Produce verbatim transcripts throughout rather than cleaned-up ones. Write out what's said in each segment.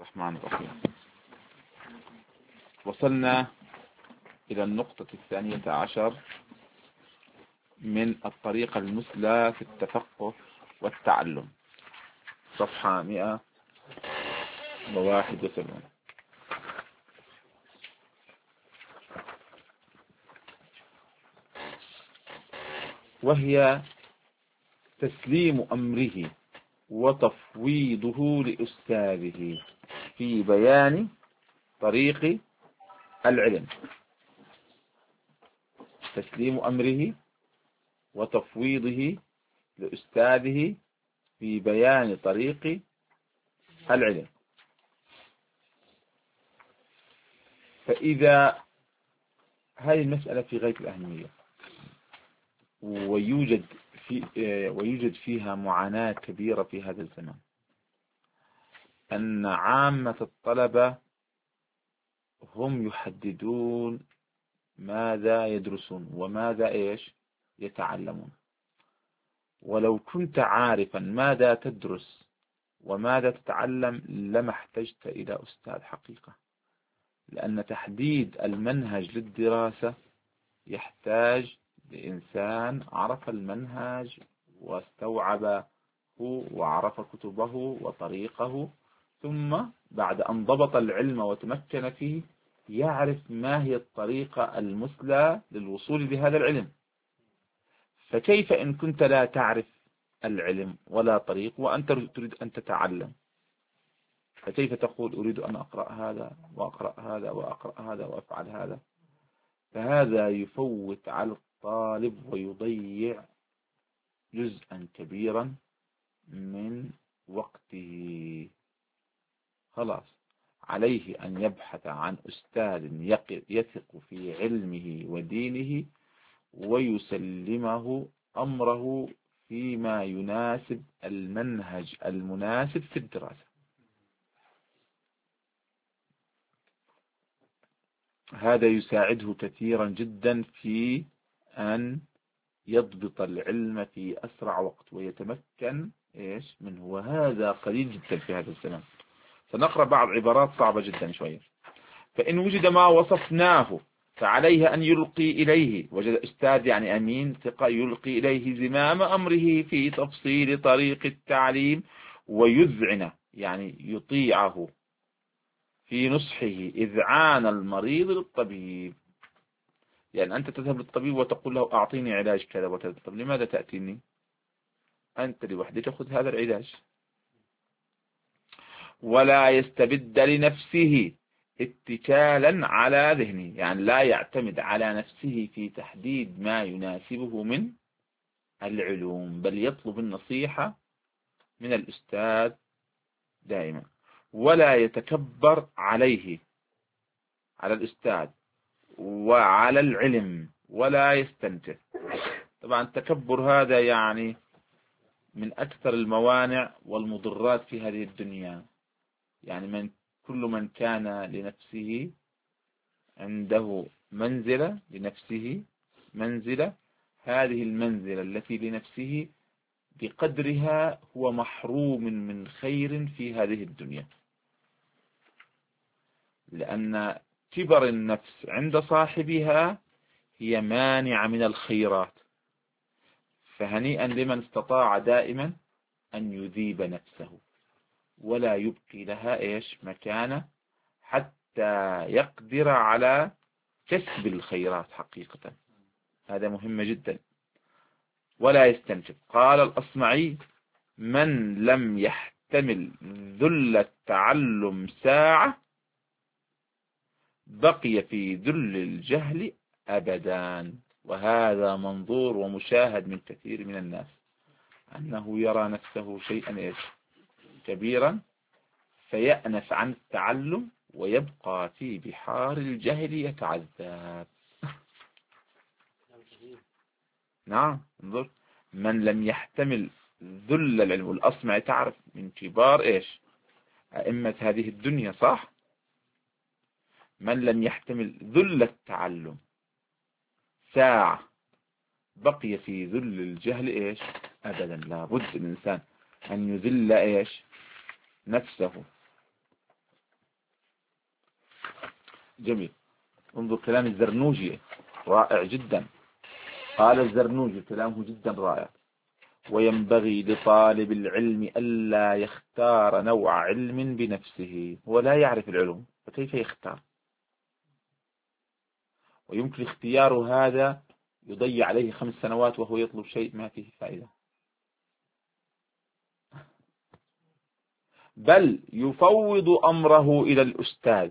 الرحمن الرحيم. وصلنا إلى النقطة الثانية عشر من الطريقة المثلى في التفقه والتعلم، صفحة مئة وواحد وسبعين. وهي تسليم أمره وتفويضه لأستاذه في بيان طريق العلم. تسليم أمره وتفويضه لأستاذه في بيان طريق العلم. فإذا هذه المسألة في غاية الأهمية، ويوجد في ويوجد فيها معاناة كبيرة في هذا الزمان، أن عامة الطلبة هم يحددون ماذا يدرسون وماذا إيش يتعلمون. ولو كنت عارفا ماذا تدرس وماذا تتعلم لما احتجت إلى أستاذ حقيقة، لأن تحديد المنهج للدراسة يحتاج لإنسان عرف المنهج واستوعبه وعرف كتبه وطريقه، ثم بعد أن ضبط العلم وتمكن فيه يعرف ما هي الطريقة المثلى للوصول لهذا العلم. فكيف إن كنت لا تعرف العلم ولا طريق وأنت تريد أن تتعلم؟ فكيف تقول أريد أن أقرأ هذا وأقرأ هذا وأقرأ هذا وأفعل هذا؟ فهذا يفوت على الطالب ويضيع جزءا كبيرا من وقته. خلاص عليه أن يبحث عن أستاذ يثق في علمه ودينه ويسلمه أمره فيما يناسب المنهج المناسب في الدراسة. هذا يساعده كثيرا جدا في أن يضبط العلم في أسرع وقت ويتمكن إيش منه، وهذا قليل جدا في هذا الزمان. سنقرأ بعض عبارات صعبة جدا شوية. فإن وجد ما وصفناه فعليه أن يلقي إليه، وجد أستاذ يعني أمين ثقة، يلقي إليه زمام أمره في تفصيل طريق التعليم ويذعن يعني يطيعه في نصحه إذعان المريض للطبيب. يعني أنت تذهب للطبيب وتقول له أعطيني علاج كذا وكذا، طب لماذا تأتيني أنت لوحدك تأخذ هذا العلاج؟ ولا يستبد لنفسه اتكالا على ذهنه، يعني لا يعتمد على نفسه في تحديد ما يناسبه من العلوم، بل يطلب النصيحة من الأستاذ دائما. ولا يتكبر عليه على الأستاذ وعلى العلم، ولا يستنكر. طبعا التكبر هذا يعني من أكثر الموانع والمضرات في هذه الدنيا. يعني من كل من كان لنفسه عنده منزلة لنفسه منزلة، هذه المنزلة التي لنفسه بقدرها هو محروم من خير في هذه الدنيا، لأن كبر النفس عند صاحبها هي مانعة من الخيرات. فهنيئا لمن استطاع دائما أن يذيب نفسه ولا يبقي لها إيش مكانة حتى يقدر على كسب الخيرات حقيقة. هذا مهم جدا. ولا يستنكف. قال الأصمعي: من لم يحتمل ذل التعلم ساعة بقي في ذل الجهل أبدا. وهذا منظور ومشاهد من كثير من الناس، أنه يرى نفسه شيئا إيش كبيرا فيأنف عن التعلم ويبقى في بحار الجهل يتعذب. نعم انظر، من لم يحتمل ذل العلم. والأصمعي تعرف من كبار إيش أئمة هذه الدنيا، صح؟ من لم يحتمل ذل التعلم ساعة بقي في ذل الجهل إيش أبدا. لا بد الإنسان أن يذل إيش نفسه جميل. انظر كلام الزرنوجي رائع جدا. قال الزرنوجي كلامه جدا رائع: وينبغي لطالب العلم ألا يختار نوع علم بنفسه. هو لا يعرف العلوم فكيف يختار؟ ويمكن اختيار هذا يضيع عليه خمس سنوات وهو يطلب شيء ما فيه فائدة، بل يفوض أمره إلى الأستاذ،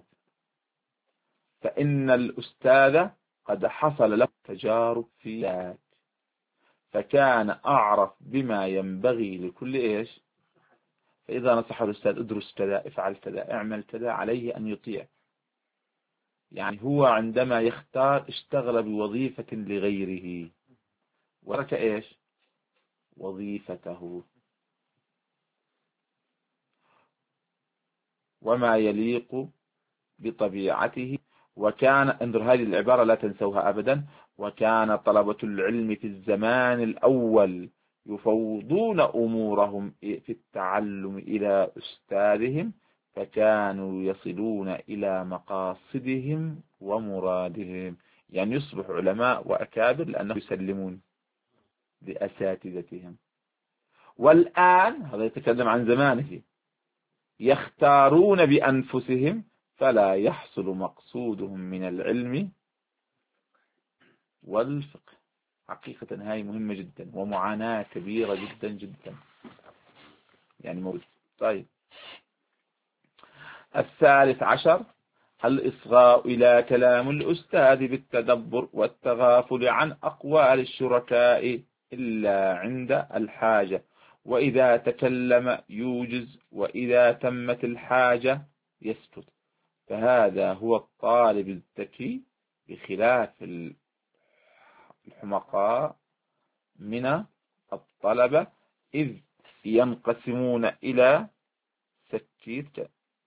فإن الأستاذ قد حصل له تجارب في ذلك، فكان أعرف بما ينبغي لكل إيش. فإذا نصح الأستاذ: ادرس كذا، افعل كذا، اعمل كذا، عليه أن يطيع. يعني هو عندما يختار اشتغل بوظيفة لغيره وترك إيش وظيفته، وما يليق بطبيعته. وكان، انظر هذه العبارة لا تنسوها أبدا: وكان طلبة العلم في الزمان الأول يفوضون أمورهم في التعلم إلى أستاذهم، فكانوا يصلون إلى مقاصدهم ومرادهم. يعني يصبح علماء وأكابر لأنهم يسلمون لأساتذتهم. والآن هذا يتكلم عن زمانه: يختارون بأنفسهم فلا يحصل مقصودهم من العلم والفقه. حقيقة هاي مهمة جدا ومعاناة كبيرة جدا جدا يعني موجود. طيب، الثالث عشر: الإصغاء إلى كلام الأستاذ بالتدبر والتغافل عن أقوال الشركاء إلا عند الحاجة، وإذا تكلم يوجز، وإذا تمت الحاجة يسكت. فهذا هو الطالب الذكي بخلاف الحمقاء من الطلبة، إذ ينقسمون إلى سكيت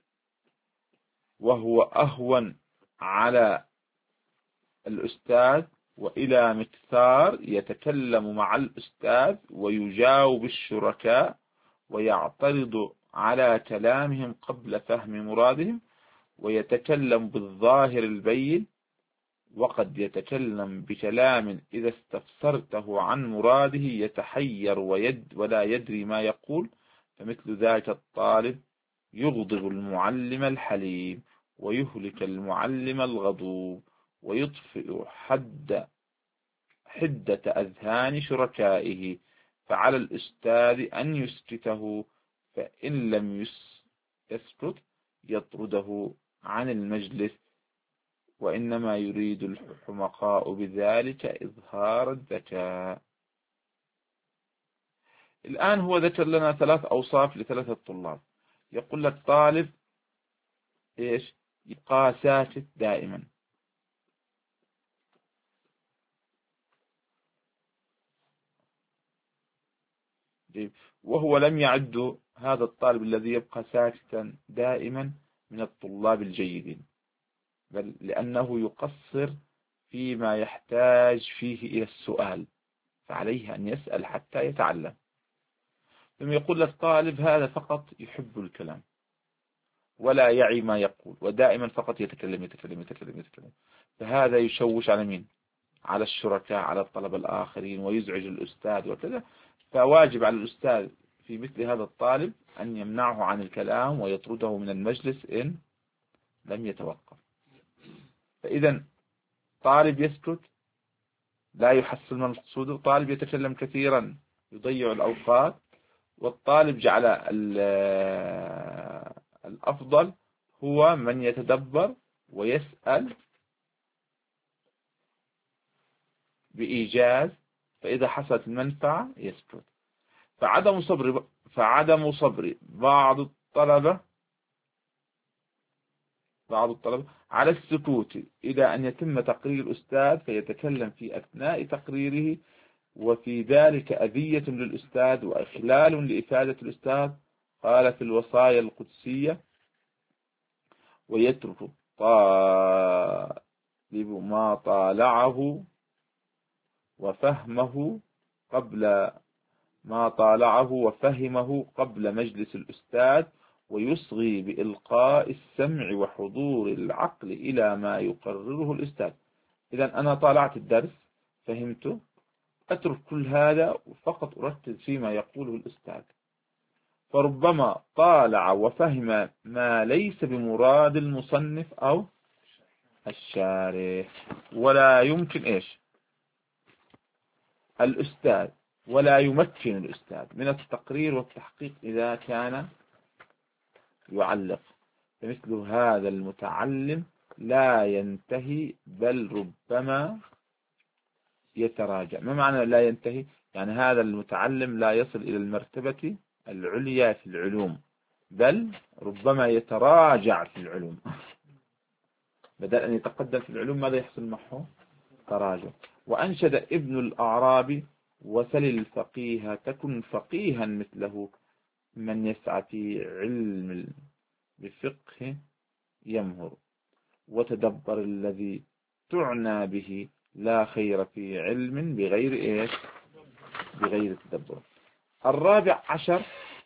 وهو أهون على الأستاذ، وإلى مكثار يتكلم مع الأستاذ ويجاوب الشركاء ويعترض على كلامهم قبل فهم مرادهم، ويتكلم بالظاهر البين، وقد يتكلم بكلام إذا استفسرته عن مراده يتحير ويد ولا يدري ما يقول. فمثل ذلك الطالب يغضب المعلم الحليم، ويهلك المعلم الغضوب، ويطفئ حد حدة أذهان شركائه. فعلى الأستاذ أن يسكته، فإن لم يسكت يطرده عن المجلس، وإنما يريد الحمقاء بذلك إظهار الذكاء. الآن هو ذكر لنا ثلاث أوصاف لثلاثة طلاب. يقول لك طالب إيش؟ يبقى ساكت دائما، وهو لم يعد هذا الطالب الذي يبقى ساكتا دائما من الطلاب الجيدين، بل لأنه يقصر فيما يحتاج فيه إلى السؤال، فعليه أن يسأل حتى يتعلم. ثم يقول لك طالب هذا فقط يحب الكلام ولا يعي ما يقول، ودائما فقط يتكلم يتكلم يتكلم يتكلم. فهذا يشوش على مين؟ على الشركاء، على الطلبة الآخرين، ويزعج الأستاذ وكذا. فواجب على الأستاذ في مثل هذا الطالب أن يمنعه عن الكلام ويطرده من المجلس إن لم يتوقف. فإذا طالب يسكت لا يحصل من مقصوده، طالب يتكلم كثيرا يضيع الأوقات، والطالب جعل الأفضل هو من يتدبر ويسأل بإيجاز، فإذا حصلت المنفعة يسكت. فعدم صبر فعدم صبر بعض الطلبة بعض الطلبة على السكوت إلى أن يتم تقرير الأستاذ فيتكلم في أثناء تقريره، وفي ذلك أذية للأستاذ وإخلال لإفادة الأستاذ. قال في الوصايا القدسية: ويترك الطالب ما طالعه وفهمه قبل ما طالعه وفهمه قبل مجلس الأستاذ، ويصغي بإلقاء السمع وحضور العقل إلى ما يقرره الأستاذ. إذا أنا طالعت الدرس فهمته، أترك كل هذا وفقط أركز فيما يقوله الأستاذ. فربما طالع وفهم ما ليس بمراد المصنف أو الشارح، ولا يمكن إيش الأستاذ ولا يمكن الأستاذ من التقرير والتحقيق إذا كان يعلق. فمثل هذا المتعلم لا ينتهي بل ربما يتراجع. ما معنى لا ينتهي؟ يعني هذا المتعلم لا يصل إلى المرتبة العليا في العلوم، بل ربما يتراجع في العلوم. بدل أن يتقدم في العلوم ماذا يحصل معه؟ تراجع. وأنشد ابن الأعرابي: وسل الفقيه تكن فقيها مثله، من يسعى في علم بفقه يمهر، وتدبر الذي تعنى به، لا خير في علم بغير إيش؟ بغير تدبر. الرابع عشر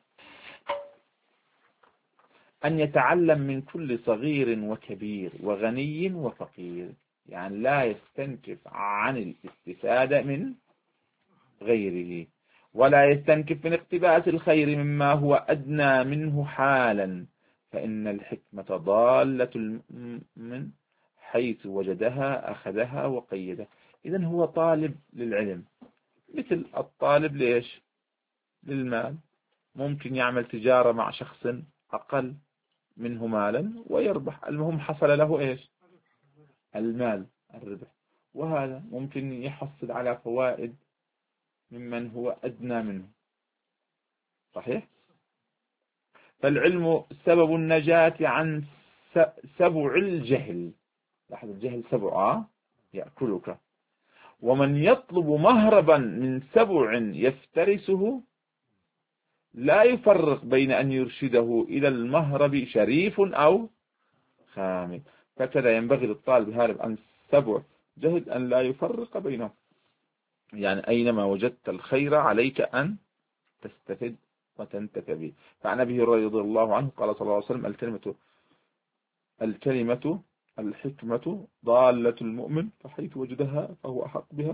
أن يتعلم من كل صغير وكبير وغني وفقير، يعني لا يستنكف عن الاستفادة من غيره، ولا يستنكف من اقتباس الخير مما هو أدنى منه حالا، فإن الحكمة ضالة المؤمن حيث وجدها أخذها وقيدها. إذن هو طالب للعلم مثل الطالب ليش؟ للمال. ممكن يعمل تجارة مع شخص أقل منه مالا ويربح، المهم حصل له إيش؟ المال، الربح. وهذا ممكن يحصل على فوائد ممن هو أدنى منه. صحيح؟ فالعلم سبب النجاة عن سبع الجهل. لاحظ الجهل سبع يأكلك. ومن يطلب مهربا من سبع يفترسه لا يفرق بين أن يرشده إلى المهرب شريف أو خامل. فكذا ينبغي للطالب الهارب عن سبع جهل أن لا يفرق بينهم، يعني أينما وجدت الخير عليك أن تستفد وتنتفع به. فعن أبي هريرة رضي الله عنه قال صلى الله عليه وسلم: الكلمة الكلمة الحكمة ضالة المؤمن، فحيث وجدها فهو أحق بها،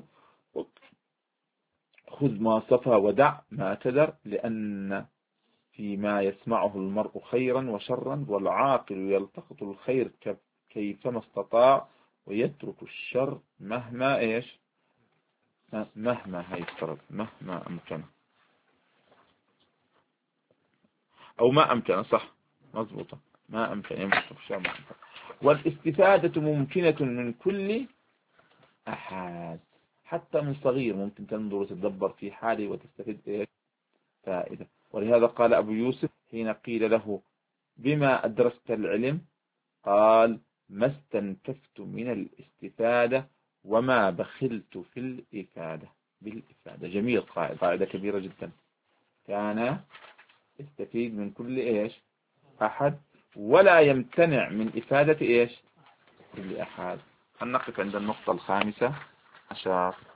خذ ما صفى ودع ما تدر، لأن فيما يسمعه المرء خيرا وشرا، والعاقل يلتقط الخير كيفما استطاع، ويترك الشر مهما إيش مهما هيفترض مهما أمكن أو ما أمكن. صح مضبوطة، ما أمكن يمكن الشر ما أمكن. والاستفادة ممكنة من كل أحد، حتى من صغير ممكن تنظر وتتدبر في حاله وتستفيد إيش فائدة. ولهذا قال أبو يوسف حين قيل له: بما أدرست العلم؟ قال: ما استنكفت من الاستفادة وما بخلت في الإفادة بالإفادة. جميل، قاعدة كبيرة جدا. كان يستفيد من كل إيش أحد، ولا يمتنع من إفادة إيش كل أحد. هنقف عند النقطة الخامسة عشر.